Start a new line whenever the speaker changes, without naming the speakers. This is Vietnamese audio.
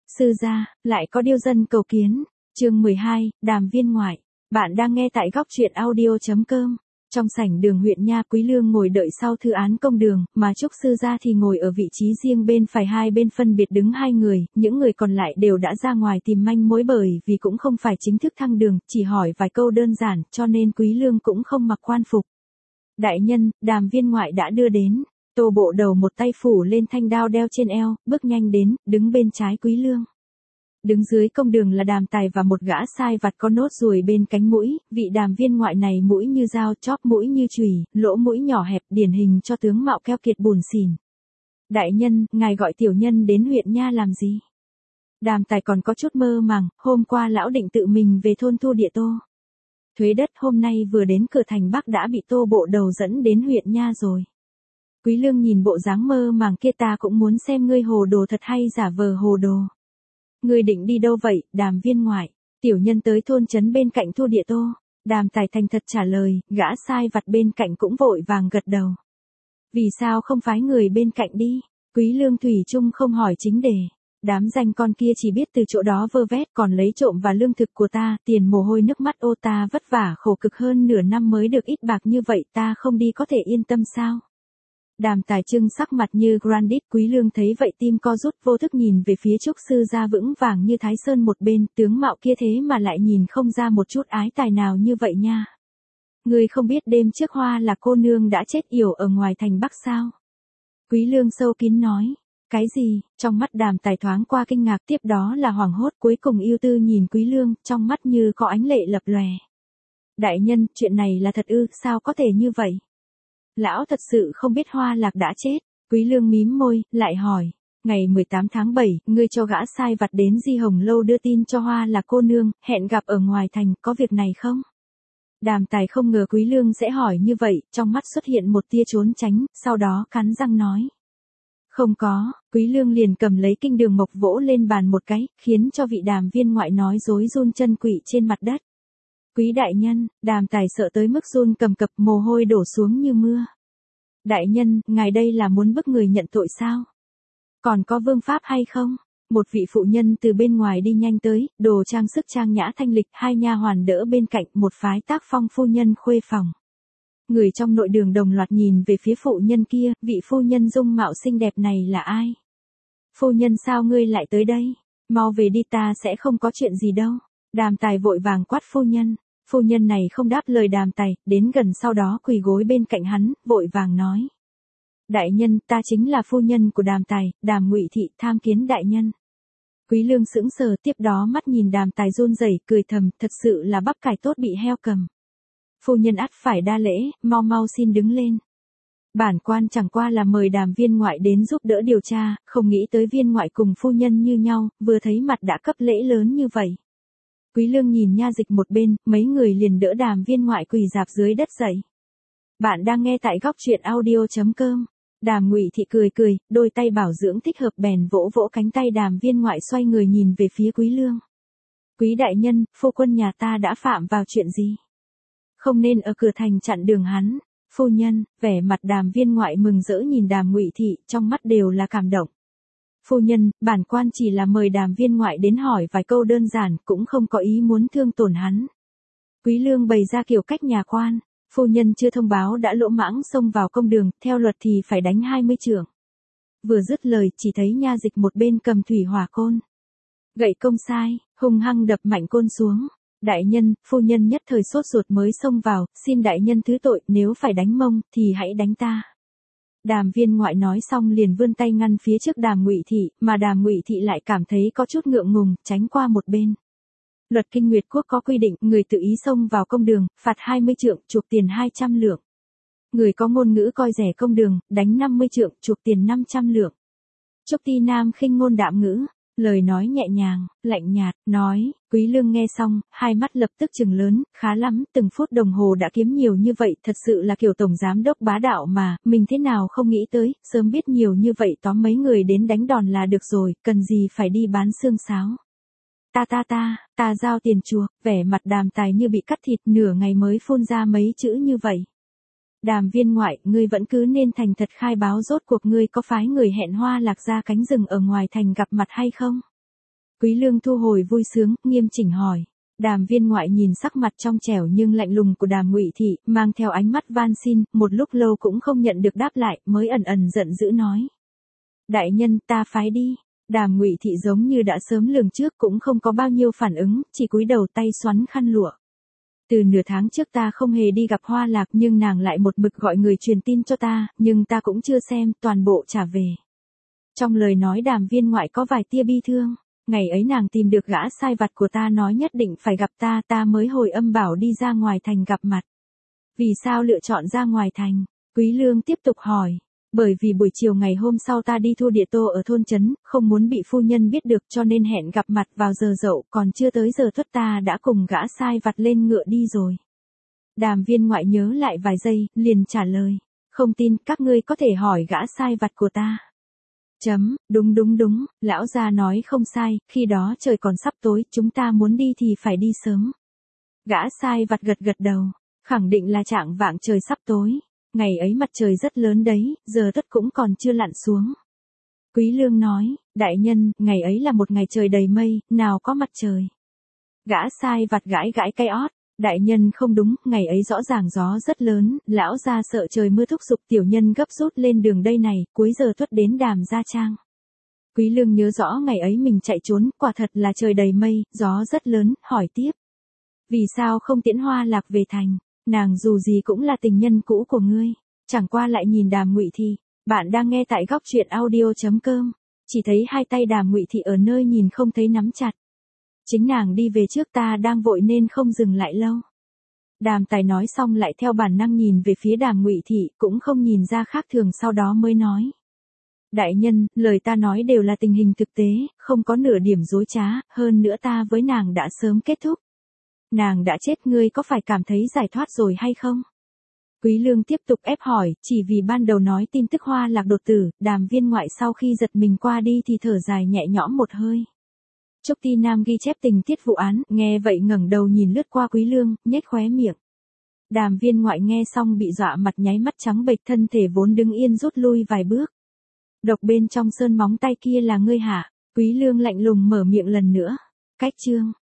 Sư gia, lại có điêu dân cầu kiến. Chương 12, Đàm Viên Ngoại. Bạn đang nghe tại góc truyện audio.com. Trong sảnh đường huyện Nha, Quý Lương ngồi đợi sau thư án công đường, mà Trúc sư gia thì ngồi ở vị trí riêng bên phải, hai bên phân biệt đứng hai người, những người còn lại đều đã ra ngoài tìm manh mối, bởi vì cũng không phải chính thức thăng đường, chỉ hỏi vài câu đơn giản, cho nên Quý Lương cũng không mặc quan phục. Đại nhân, Đàm Viên Ngoại đã đưa đến. Tô Bộ Đầu một tay phủ lên thanh đao đeo trên eo, bước nhanh đến, đứng bên trái Quý Lương. Đứng dưới công đường là Đàm Tài và một gã sai vặt có nốt ruồi bên cánh mũi, vị Đàm Viên Ngoại này mũi như dao, chóp mũi như chùy, lỗ mũi nhỏ hẹp, điển hình cho tướng mạo keo kiệt bủn xỉn. Đại nhân, ngài gọi tiểu nhân đến huyện Nha làm gì? Đàm Tài còn có chút mơ màng, hôm qua lão định tự mình về thôn thu địa Tô thuế đất, hôm nay vừa đến cửa thành Bắc đã bị Tô Bộ Đầu dẫn đến huyện Nha rồi. Quý Lương nhìn bộ dáng mơ màng kia, ta cũng muốn xem ngươi hồ đồ thật hay giả vờ hồ đồ. Ngươi định đi đâu vậy, Đàm Viên Ngoại? Tiểu nhân tới thôn trấn bên cạnh thu địa Tô. Đàm Tài thành thật trả lời, gã sai vặt bên cạnh cũng vội vàng gật đầu. Vì sao không phái người bên cạnh đi? Quý Lương thủy chung không hỏi chính đề. Đám danh con kia chỉ biết từ chỗ đó vơ vét, còn lấy trộm và lương thực của ta, tiền mồ hôi nước mắt ô ta vất vả khổ cực hơn nửa năm mới được ít bạc như vậy, ta không đi có thể yên tâm sao? Đàm Tài trưng sắc mặt như granite. Quý Lương thấy vậy tim co rút, vô thức nhìn về phía Trúc sư gia vững vàng như Thái Sơn một bên, tướng mạo kia thế mà lại nhìn không ra một chút ái tài nào như vậy nha. Ngươi không biết đêm trước Hoa Lạc cô nương đã chết yểu ở ngoài thành Bắc sao? Quý Lương sâu kín nói. Cái gì? Trong mắt Đàm Tài thoáng qua kinh ngạc, tiếp đó là hoảng hốt, cuối cùng ưu tư nhìn Quý Lương, trong mắt như có ánh lệ lập lòe. Đại nhân, chuyện này là thật ư? Sao có thể như vậy? Lão thật sự không biết Hoa Lạc đã chết. Quý Lương mím môi, lại hỏi. Ngày 18 tháng 7, ngươi cho gã sai vặt đến Di Hồng Lâu đưa tin cho Hoa Lạc cô nương, hẹn gặp ở ngoài thành, có việc này không? Đàm Tài không ngờ Quý Lương sẽ hỏi như vậy, trong mắt xuất hiện một tia trốn tránh, sau đó cắn răng nói. Không có. Quý Lương liền cầm lấy kinh đường mộc vỗ lên bàn một cái, khiến cho vị Đàm Viên Ngoại nói dối run chân quỵ trên mặt đất. Quý đại nhân, Đàm Tài sợ tới mức run cầm cập, mồ hôi đổ xuống như mưa. Đại nhân, ngài đây là muốn bức người nhận tội sao? Còn có vương pháp hay không? Một vị phụ nhân từ bên ngoài đi nhanh tới, đồ trang sức trang nhã thanh lịch, hai nha hoàn đỡ bên cạnh, một phái tác phong phu nhân khuê phòng. Người trong nội đường đồng loạt nhìn về phía phụ nhân kia, vị phu nhân dung mạo xinh đẹp này là ai? Phu nhân sao ngươi lại tới đây? Mau về đi, ta sẽ không có chuyện gì đâu. Đàm Tài vội vàng quát phu nhân. Phu nhân này không đáp lời Đàm Tài, đến gần sau đó quỳ gối bên cạnh hắn, vội vàng nói. Đại nhân, ta chính là phu nhân của Đàm Tài, Đàm Ngụy Thị, tham kiến đại nhân. Quý Lương sững sờ, tiếp đó mắt nhìn Đàm Tài run rẩy, cười thầm, thật sự là bắp cải tốt bị heo cầm. Phu nhân ắt phải đa lễ, mau mau xin đứng lên. Bản quan chẳng qua là mời Đàm Viên Ngoại đến giúp đỡ điều tra, không nghĩ tới Viên Ngoại cùng phu nhân như nhau, vừa thấy mặt đã cấp lễ lớn như vậy. Quý Lương nhìn nha dịch một bên, mấy người liền đỡ Đàm Viên Ngoại quỳ rạp dưới đất dậy. Bạn đang nghe tại góc truyện audio.com. Đàm Ngụy Thị cười cười, đôi tay bảo dưỡng thích hợp bèn vỗ vỗ cánh tay Đàm Viên Ngoại, xoay người nhìn về phía Quý Lương. Quý đại nhân, phu quân nhà ta đã phạm vào chuyện gì? Không nên ở cửa thành chặn đường hắn. Phu nhân, vẻ mặt Đàm Viên Ngoại mừng rỡ nhìn Đàm Ngụy Thị, trong mắt đều là cảm động. Phu nhân, bản quan chỉ là mời Đàm Viên Ngoại đến hỏi vài câu đơn giản, cũng không có ý muốn thương tổn hắn. Quý Lương bày ra kiểu cách nhà quan. Phu nhân chưa thông báo đã lỗ mãng xông vào công đường, theo luật thì phải đánh 20 chưởng. Vừa dứt lời, chỉ thấy nha dịch một bên cầm thủy hỏa côn. Gậy công sai, hung hăng đập mạnh côn xuống. Đại nhân, phu nhân nhất thời sốt ruột mới xông vào, xin đại nhân thứ tội, nếu phải đánh mông, thì hãy đánh ta. Đàm Viên Ngoại nói xong liền vươn tay ngăn phía trước Đàm Ngụy Thị, mà Đàm Ngụy Thị lại cảm thấy có chút ngượng ngùng, tránh qua một bên. Luật Kinh Nguyệt Quốc có quy định, người tự ý xông vào công đường, phạt 20 trượng, chuộc tiền 200 lượng. Người có ngôn ngữ coi rẻ công đường, đánh 50 trượng, chuộc tiền 500 lượng. Trúc Ti Nam khinh ngôn đạm ngữ, lời nói nhẹ nhàng, lạnh nhạt, nói. Quý Lương nghe xong, hai mắt lập tức trừng lớn, khá lắm, từng phút đồng hồ đã kiếm nhiều như vậy, thật sự là kiểu tổng giám đốc bá đạo mà, mình thế nào không nghĩ tới, sớm biết nhiều như vậy tóm mấy người đến đánh đòn là được rồi, cần gì phải đi bán xương sáo. Ta giao tiền chuộc, vẻ mặt Đàm Tài như bị cắt thịt, nửa ngày mới phun ra mấy chữ như vậy. Đàm Viên Ngoại, ngươi vẫn cứ nên thành thật khai báo rốt cuộc ngươi có phái người hẹn Hoa Lạc ra cánh rừng ở ngoài thành gặp mặt hay không? Quý Lương thu hồi vui sướng, nghiêm chỉnh hỏi. Đàm Viên Ngoại nhìn sắc mặt trong trẻo nhưng lạnh lùng của Đàm Ngụy Thị, mang theo ánh mắt van xin, một lúc lâu cũng không nhận được đáp lại, mới ẩn ẩn giận dữ nói. Đại nhân, ta phái đi. Đàm Ngụy Thị giống như đã sớm lường trước, cũng không có bao nhiêu phản ứng, chỉ cúi đầu tay xoắn khăn lụa. Từ nửa tháng trước ta không hề đi gặp Hoa Lạc, nhưng nàng lại một mực gọi người truyền tin cho ta, nhưng ta cũng chưa xem, toàn bộ trả về. Trong lời nói Đàm Viên Ngoại có vài tia bi thương. Ngày ấy nàng tìm được gã sai vặt của ta, nói nhất định phải gặp ta, ta mới hồi âm bảo đi ra ngoài thành gặp mặt. Vì sao lựa chọn ra ngoài thành? Quý Lương tiếp tục hỏi. Bởi vì buổi chiều ngày hôm sau ta đi thu địa tô ở thôn trấn, không muốn bị phu nhân biết được, cho nên hẹn gặp mặt vào giờ dậu, còn chưa tới giờ tuất ta đã cùng gã sai vặt lên ngựa đi rồi. Đàm Viên Ngoại nhớ lại vài giây, liền trả lời. Không tin, các ngươi có thể hỏi gã sai vặt của ta. Đúng, lão gia nói không sai, khi đó trời còn sắp tối, chúng ta muốn đi thì phải đi sớm. Gã sai vặt gật đầu, khẳng định là trạng vạng trời sắp tối. Ngày ấy mặt trời rất lớn đấy, giờ tuất cũng còn chưa lặn xuống. Quý Lương nói, đại nhân, ngày ấy là một ngày trời đầy mây, nào có mặt trời. Gã sai vặt gãi cái ót. Đại nhân không đúng, ngày ấy rõ ràng gió rất lớn, lão gia sợ trời mưa thúc giục tiểu nhân gấp rút lên đường đây này, cuối giờ tuất đến Đàm Gia Trang. Quý Lương nhớ rõ ngày ấy mình chạy trốn, quả thật là trời đầy mây, gió rất lớn, hỏi tiếp. Vì sao không tiễn Hoa Lạc về thành, nàng dù gì cũng là tình nhân cũ của ngươi, chẳng qua lại nhìn Đàm Ngụy Thị. Bạn đang nghe tại góc truyện audio.com, chỉ thấy hai tay Đàm Ngụy Thị ở nơi nhìn không thấy nắm chặt. Chính nàng đi về trước, ta đang vội nên không dừng lại lâu. Đàm Tài nói xong lại theo bản năng nhìn về phía Đàm Ngụy Thị, cũng không nhìn ra khác thường, sau đó mới nói. Đại nhân, lời ta nói đều là tình hình thực tế, không có nửa điểm dối trá, hơn nữa ta với nàng đã sớm kết thúc. Nàng đã chết, ngươi có phải cảm thấy giải thoát rồi hay không? Quý Lương tiếp tục ép hỏi, chỉ vì ban đầu nói tin tức Hoa Lạc đột tử, Đàm Viên Ngoại sau khi giật mình qua đi thì thở dài nhẹ nhõm một hơi. Trúc Ti Nam ghi chép tình tiết vụ án, nghe vậy ngẩng đầu nhìn lướt qua Quý Lương, nhếch khóe miệng. Đàm Viên Ngoại nghe xong bị dọa mặt nháy mắt trắng bệch, thân thể vốn đứng yên rút lui vài bước. Độc bên trong sơn móng tay kia là ngươi hả? Quý Lương lạnh lùng mở miệng lần nữa. Cách chương